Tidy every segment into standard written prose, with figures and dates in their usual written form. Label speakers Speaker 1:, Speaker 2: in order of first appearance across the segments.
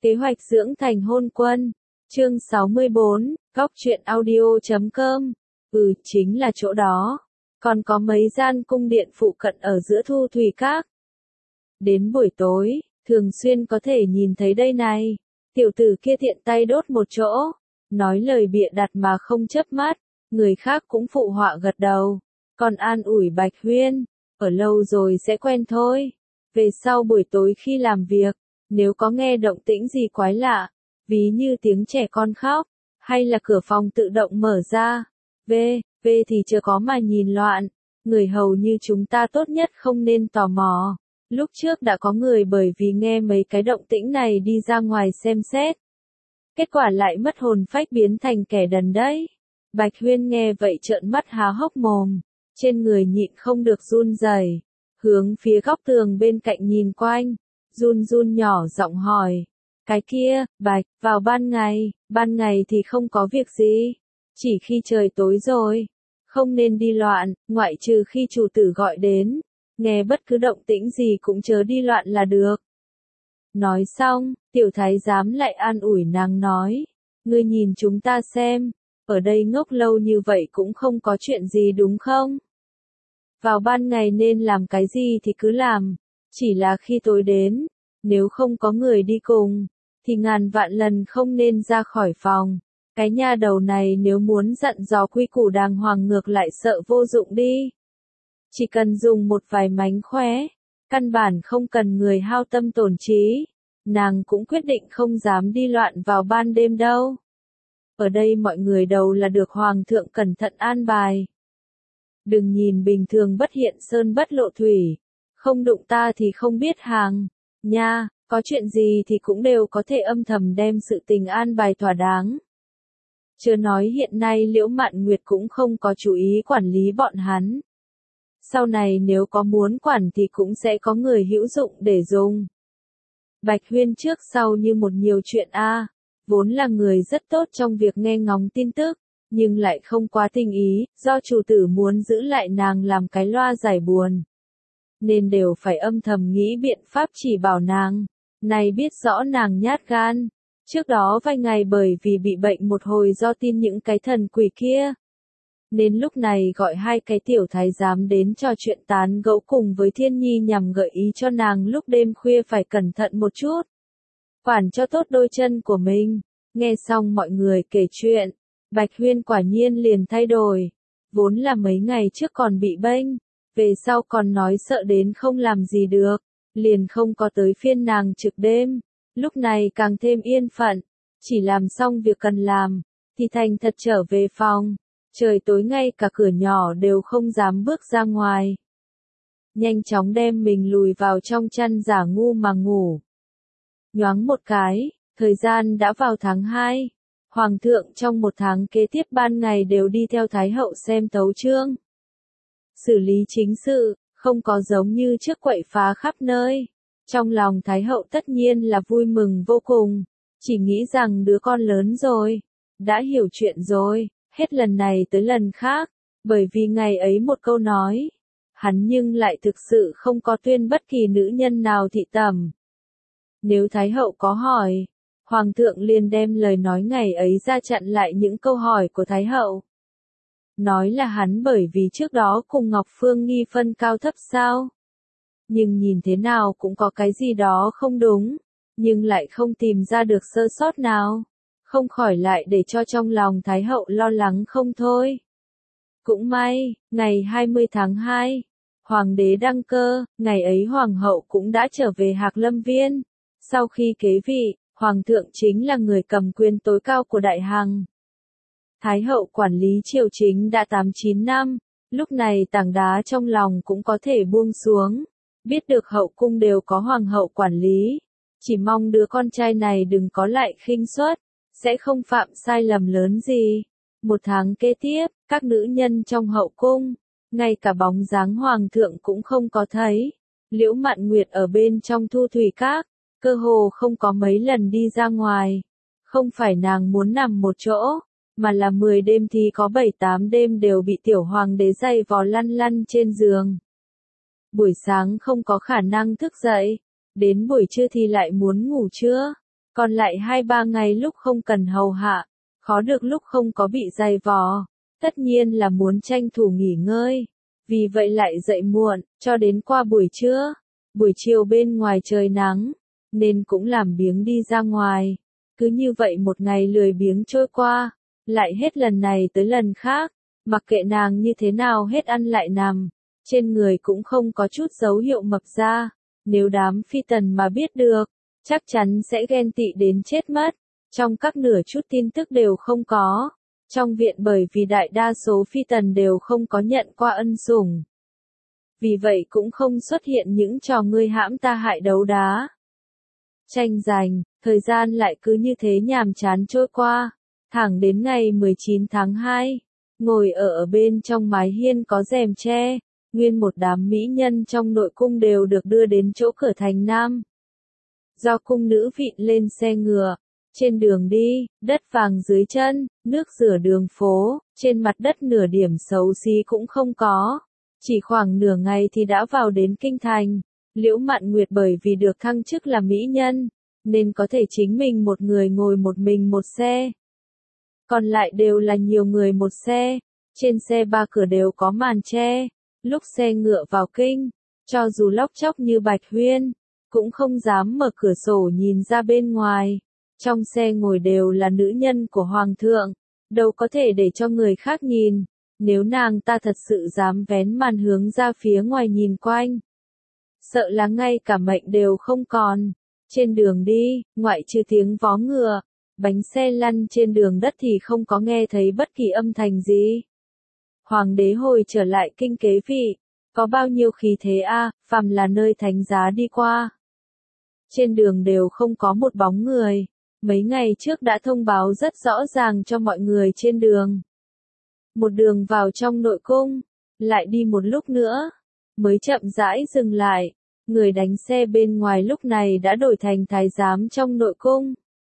Speaker 1: Kế hoạch dưỡng thành hôn quân. Chương 64, Góc truyện audio.com. Chính là chỗ đó. Còn có mấy gian cung điện phụ cận ở giữa Thu Thủy Các. Đến buổi tối, thường xuyên có thể nhìn thấy đây này. Tiểu tử kia tiện tay đốt một chỗ. Nói lời bịa đặt mà không chớp mắt. Người khác cũng phụ họa gật đầu. Còn an ủi Bạch Huyên. Ở lâu rồi sẽ quen thôi. Về sau buổi tối khi làm việc, nếu có nghe động tĩnh gì quái lạ, ví như tiếng trẻ con khóc, hay là cửa phòng tự động mở ra, thì chưa có mà nhìn loạn. Người hầu như chúng ta tốt nhất không nên tò mò. Lúc trước đã có người bởi vì nghe mấy cái động tĩnh này đi ra ngoài xem xét. Kết quả lại mất hồn phách biến thành kẻ đần đấy. Bạch Huyên nghe vậy trợn mắt há hốc mồm, trên người nhịn không được run rẩy, hướng phía góc tường bên cạnh nhìn quanh, run run nhỏ giọng hỏi. Cái kia, Bạch, vào ban ngày thì không có việc gì. Chỉ khi trời tối rồi, không nên đi loạn, ngoại trừ khi chủ tử gọi đến. Nghe bất cứ động tĩnh gì cũng chớ đi loạn là được. Nói xong, tiểu thái giám lại an ủi nàng nói. Ngươi nhìn chúng ta xem, ở đây ngốc lâu như vậy cũng không có chuyện gì đúng không? Vào ban ngày nên làm cái gì thì cứ làm, chỉ là khi tối đến, nếu không có người đi cùng, thì ngàn vạn lần không nên ra khỏi phòng. Cái nha đầu này nếu muốn dặn dò quy củ đàng hoàng ngược lại sợ vô dụng đi. Chỉ cần dùng một vài mánh khóe, căn bản không cần người hao tâm tổn trí, nàng cũng quyết định không dám đi loạn vào ban đêm đâu. Ở đây mọi người đầu là được hoàng thượng cẩn thận an bài. Đừng nhìn bình thường bất hiện sơn bất lộ thủy, không đụng ta thì không biết hàng, nha, có chuyện gì thì cũng đều có thể âm thầm đem sự tình an bài thỏa đáng. Chưa nói hiện nay Liễu Mạn Nguyệt cũng không có chú ý quản lý bọn hắn. Sau này nếu có muốn quản thì cũng sẽ có người hữu dụng để dùng. Bạch Huyên trước sau như một nhiều chuyện vốn là người rất tốt trong việc nghe ngóng tin tức, nhưng lại không quá tinh ý, do chủ tử muốn giữ lại nàng làm cái loa giải buồn. Nên đều phải âm thầm nghĩ biện pháp chỉ bảo nàng. Này biết rõ nàng nhát gan. Trước đó vài ngày bởi vì bị bệnh một hồi do tin những cái thần quỷ kia. Nên lúc này gọi hai cái tiểu thái giám đến trò chuyện tán gẫu cùng với Thiên Nhi nhằm gợi ý cho nàng lúc đêm khuya phải cẩn thận một chút. Quản cho tốt đôi chân của mình. Nghe xong mọi người kể chuyện, Bạch Huyên quả nhiên liền thay đổi. Vốn là mấy ngày trước còn bị bênh, về sau còn nói sợ đến không làm gì được, liền không có tới phiên nàng trực đêm. Lúc này càng thêm yên phận, chỉ làm xong việc cần làm, thì thành thật trở về phòng. Trời tối ngay cả cửa nhỏ đều không dám bước ra ngoài. Nhanh chóng đem mình lùi vào trong chăn giả ngu mà ngủ. Nhoáng một cái, thời gian đã vào tháng 2. Hoàng thượng trong một tháng kế tiếp ban ngày đều đi theo Thái hậu xem tấu chương. Xử lý chính sự, không có giống như trước quậy phá khắp nơi. Trong lòng Thái hậu tất nhiên là vui mừng vô cùng, chỉ nghĩ rằng đứa con lớn rồi, đã hiểu chuyện rồi, hết lần này tới lần khác, bởi vì ngày ấy một câu nói, hắn nhưng lại thực sự không có tuyên bất kỳ nữ nhân nào thị tẩm. Nếu Thái hậu có hỏi, Hoàng thượng liền đem lời nói ngày ấy ra chặn lại những câu hỏi của Thái hậu. Nói là hắn bởi vì trước đó cùng Ngọc Phương nghi phân cao thấp sao. Nhưng nhìn thế nào cũng có cái gì đó không đúng, nhưng lại không tìm ra được sơ sót nào. Không khỏi lại để cho trong lòng Thái hậu lo lắng không thôi. Cũng may, ngày 20 tháng 2, Hoàng đế đăng cơ, ngày ấy Hoàng hậu cũng đã trở về Hạc Lâm Viên. Sau khi kế vị, Hoàng thượng chính là người cầm quyền tối cao của Đại Hằng. Thái hậu quản lý triều chính đã 8-9 năm, lúc này tảng đá trong lòng cũng có thể buông xuống. Biết được hậu cung đều có hoàng hậu quản lý, chỉ mong đứa con trai này đừng có lại khinh suất, sẽ không phạm sai lầm lớn gì. Một tháng kế tiếp, các nữ nhân trong hậu cung, ngay cả bóng dáng hoàng thượng cũng không có thấy. Liễu Mạn Nguyệt ở bên trong Thu Thủy Các, cơ hồ không có mấy lần đi ra ngoài. Không phải nàng muốn nằm một chỗ, mà là 10 đêm thì có 7-8 đêm đều bị tiểu hoàng đế giày vò lăn lăn trên giường. Buổi sáng không có khả năng thức dậy, đến buổi trưa thì lại muốn ngủ trưa. Còn lại 2-3 ngày lúc không cần hầu hạ, khó được lúc không có bị dày vò, tất nhiên là muốn tranh thủ nghỉ ngơi. Vì vậy lại dậy muộn, cho đến qua buổi trưa, buổi chiều bên ngoài trời nắng, nên cũng làm biếng đi ra ngoài. Cứ như vậy một ngày lười biếng trôi qua, lại hết lần này tới lần khác, mặc kệ nàng như thế nào hết ăn lại nằm, trên người cũng không có chút dấu hiệu mập ra. Nếu đám phi tần mà biết được, chắc chắn sẽ ghen tị đến chết mất. Trong các nửa chút tin tức đều không có. Trong viện bởi vì đại đa số phi tần đều không có nhận qua ân sủng. Vì vậy cũng không xuất hiện những trò ngươi hãm ta hại đấu đá. Tranh giành, thời gian lại cứ như thế nhàm chán trôi qua. Thẳng đến ngày 19 tháng 2, ngồi ở bên trong mái hiên có rèm tre, nguyên một đám mỹ nhân trong nội cung đều được đưa đến chỗ cửa thành Nam. Do cung nữ vịn lên xe ngựa, trên đường đi, đất vàng dưới chân, nước rửa đường phố, trên mặt đất nửa điểm xấu xí cũng không có. Chỉ khoảng nửa ngày thì đã vào đến kinh thành. Liễu Mạn Nguyệt bởi vì được thăng chức là mỹ nhân, nên có thể chính mình một người ngồi một mình một xe. Còn lại đều là nhiều người một xe, trên xe ba cửa đều có màn che. Lúc xe ngựa vào kinh, cho dù lóc chóc như Bạch Huyên, cũng không dám mở cửa sổ nhìn ra bên ngoài. Trong xe ngồi đều là nữ nhân của Hoàng thượng, đâu có thể để cho người khác nhìn. Nếu nàng ta thật sự dám vén màn hướng ra phía ngoài nhìn quanh, sợ là ngay cả mệnh đều không còn. Trên đường đi, ngoại trừ tiếng vó ngựa, bánh xe lăn trên đường đất thì không có nghe thấy bất kỳ âm thanh gì. Hoàng đế hồi trở lại kinh kế vị, có bao nhiêu khí thế a, phàm là nơi thánh giá đi qua. Trên đường đều không có một bóng người, mấy ngày trước đã thông báo rất rõ ràng cho mọi người trên đường. Một đường vào trong nội cung, lại đi một lúc nữa, mới chậm rãi dừng lại. Người đánh xe bên ngoài lúc này đã đổi thành thái giám trong nội cung.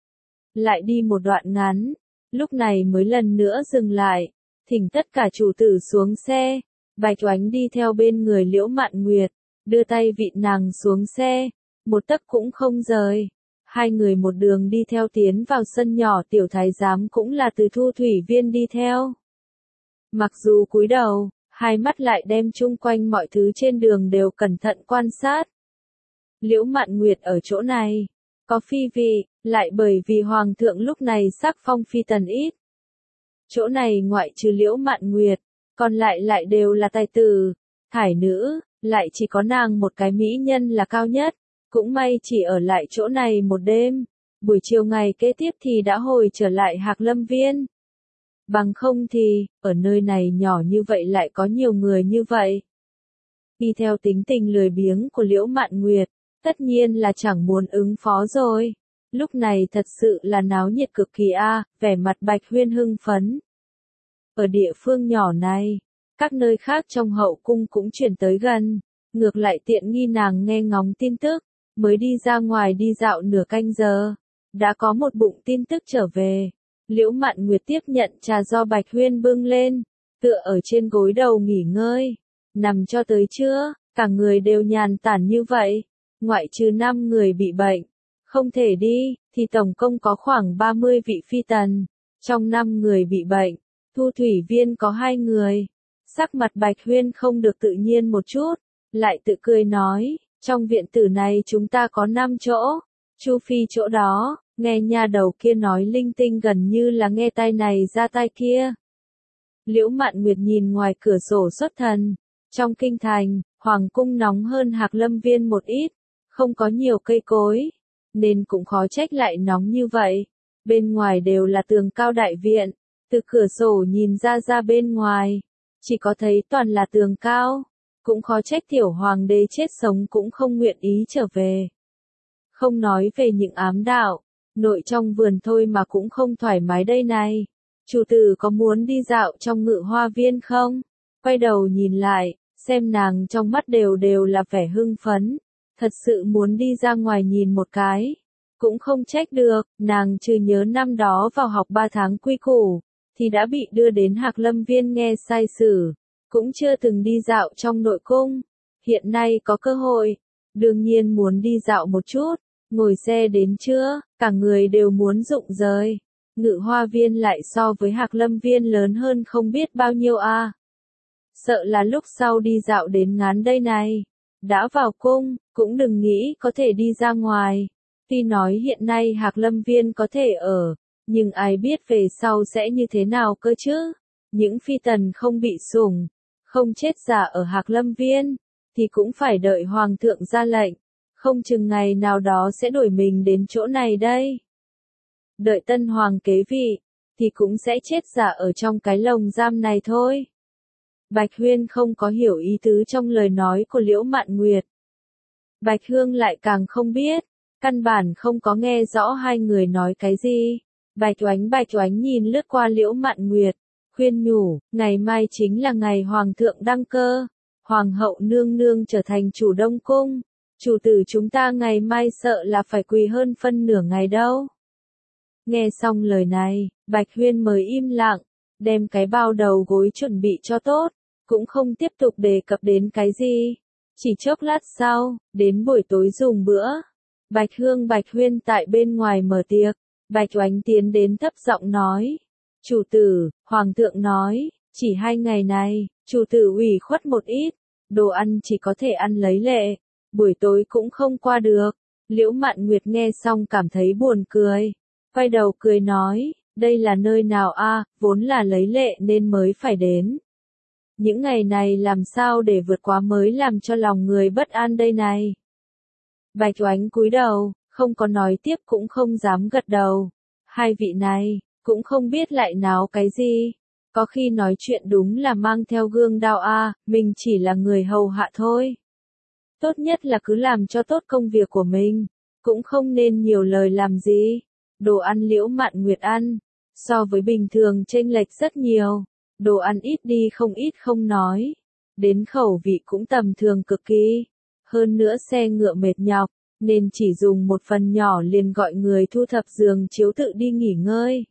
Speaker 1: Lại đi một đoạn ngắn, lúc này mới lần nữa dừng lại, thỉnh tất cả chủ tử xuống xe. Bạch Oánh đi theo bên người Liễu Mạn Nguyệt, đưa tay vịn nàng xuống xe, một tấc cũng không rời. Hai người một đường đi theo tiến vào sân nhỏ, tiểu thái giám cũng là từ Thu Thủy Viên đi theo. Mặc dù cúi đầu, hai mắt lại đem chung quanh mọi thứ trên đường đều cẩn thận quan sát. Liễu Mạn Nguyệt ở chỗ này, có phi vị, lại bởi vì Hoàng thượng lúc này sắc phong phi tần ít. Chỗ này ngoại trừ Liễu Mạn Nguyệt, còn lại đều là tài tử, thải nữ, lại chỉ có nàng một cái mỹ nhân là cao nhất. Cũng may chỉ ở lại chỗ này một đêm, buổi chiều ngày kế tiếp thì đã hồi trở lại Hạc Lâm Viên. Bằng không thì, ở nơi này nhỏ như vậy lại có nhiều người như vậy. Đi theo tính tình lười biếng của Liễu Mạn Nguyệt, tất nhiên là chẳng muốn ứng phó rồi. Lúc này thật sự là náo nhiệt cực kỳ vẻ mặt Bạch Huyên hưng phấn. Ở địa phương nhỏ này, các nơi khác trong hậu cung cũng chuyển tới gần, ngược lại tiện nghi nàng nghe ngóng tin tức, mới đi ra ngoài đi dạo nửa canh giờ, đã có một bụng tin tức trở về. Liễu Mạn Nguyệt tiếp nhận trà do Bạch Huyên bưng lên, tựa ở trên gối đầu nghỉ ngơi, nằm cho tới trưa, cả người đều nhàn tản như vậy, ngoại trừ 5 người bị bệnh, không thể đi, thì tổng cộng có khoảng 30 vị phi tần. Trong 5 người bị bệnh, Thu Thủy Viên có 2 người. Sắc mặt Bạch Huyên không được tự nhiên một chút, lại tự cười nói, trong viện tử này chúng ta có 5 chỗ, Chu Phi chỗ đó. Nghe nha đầu kia nói linh tinh gần như là nghe tai này ra tai kia. Liễu Mạn Nguyệt nhìn ngoài cửa sổ xuất thần. Trong kinh thành, Hoàng cung nóng hơn Hạc Lâm Viên một ít, không có nhiều cây cối, nên cũng khó trách lại nóng như vậy. Bên ngoài đều là tường cao đại viện, từ cửa sổ nhìn ra bên ngoài, chỉ có thấy toàn là tường cao, cũng khó trách tiểu hoàng đế chết sống cũng không nguyện ý trở về. Không nói về những ám đạo, nội trong vườn thôi mà cũng không thoải mái đây này. Chủ tử có muốn đi dạo trong Ngự Hoa Viên không? Quay đầu nhìn lại, xem nàng trong mắt đều là vẻ hưng phấn. Thật sự muốn đi ra ngoài nhìn một cái. Cũng không trách được, nàng trừ nhớ năm đó vào học 3 tháng quy củ, thì đã bị đưa đến Hạc Lâm Viên nghe sai sử. Cũng chưa từng đi dạo trong nội cung. Hiện nay có cơ hội, đương nhiên muốn đi dạo một chút. Ngồi xe đến chưa, cả người đều muốn rụng rời. Ngự hoa viên lại so với Hạc Lâm viên lớn hơn không biết bao nhiêu a. Sợ là lúc sau đi dạo đến ngán đây này. Đã vào cung, cũng đừng nghĩ có thể đi ra ngoài. Tuy nói hiện nay Hạc Lâm viên có thể ở, nhưng ai biết về sau sẽ như thế nào cơ chứ? Những phi tần không bị sủng, không chết giả ở Hạc Lâm viên, thì cũng phải đợi hoàng thượng ra lệnh. Không chừng ngày nào đó sẽ đổi mình đến chỗ này đây. Đợi tân hoàng kế vị, thì cũng sẽ chết giả ở trong cái lồng giam này thôi. Bạch Huyên không có hiểu ý tứ trong lời nói của Liễu Mạn Nguyệt. Bạch Hương lại càng không biết, căn bản không có nghe rõ hai người nói cái gì. Bạch Oánh nhìn lướt qua Liễu Mạn Nguyệt, khuyên nhủ, ngày mai chính là ngày hoàng thượng đăng cơ, hoàng hậu nương nương trở thành chủ Đông cung, chủ tử chúng ta ngày mai sợ là phải quỳ hơn phân nửa ngày đâu. Nghe xong lời này, Bạch Huyên mới im lặng, đem cái bao đầu gối chuẩn bị cho tốt, cũng không tiếp tục đề cập đến cái gì. Chỉ chốc lát sau, đến buổi tối dùng bữa, Bạch Hương Bạch Huyên tại bên ngoài mở tiệc, Bạch Oánh tiến đến thấp giọng nói, chủ tử, hoàng thượng nói, chỉ 2 ngày này, chủ tử ủy khuất một ít, đồ ăn chỉ có thể ăn lấy lệ, buổi tối cũng không qua được. Liễu Mạn Nguyệt nghe xong cảm thấy buồn cười, quay đầu cười nói, đây là nơi nào a, vốn là lấy lệ nên mới phải đến. Những ngày này làm sao để vượt qua mới làm cho lòng người bất an đây này. Bạch Oánh cúi đầu, không có nói tiếp cũng không dám gật đầu. Hai vị này, cũng không biết lại náo cái gì. Có khi nói chuyện đúng là mang theo gương đao a, mình chỉ là người hầu hạ thôi. Tốt nhất là cứ làm cho tốt công việc của mình, cũng không nên nhiều lời làm gì. Đồ ăn Liễu Mạn Nguyệt ăn, so với bình thường chênh lệch rất nhiều. Đồ ăn ít đi không ít không nói, đến khẩu vị cũng tầm thường cực kỳ. Hơn nữa xe ngựa mệt nhọc, nên chỉ dùng một phần nhỏ liền gọi người thu thập giường chiếu tự đi nghỉ ngơi.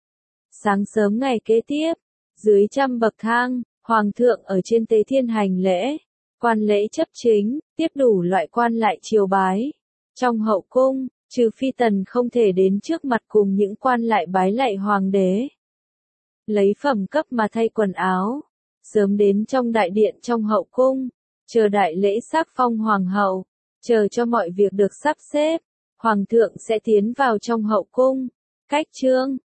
Speaker 1: Sáng sớm ngày kế tiếp, dưới 100 bậc thang, hoàng thượng ở trên tế thiên hành lễ, quan lễ chấp chính, tiếp đủ loại quan lại triều bái. Trong hậu cung, trừ phi tần không thể đến trước mặt cùng những quan lại bái lạy hoàng đế. Lấy phẩm cấp mà thay quần áo, sớm đến trong đại điện trong hậu cung, chờ đại lễ sắc phong hoàng hậu, chờ cho mọi việc được sắp xếp, hoàng thượng sẽ tiến vào trong hậu cung, cách trương,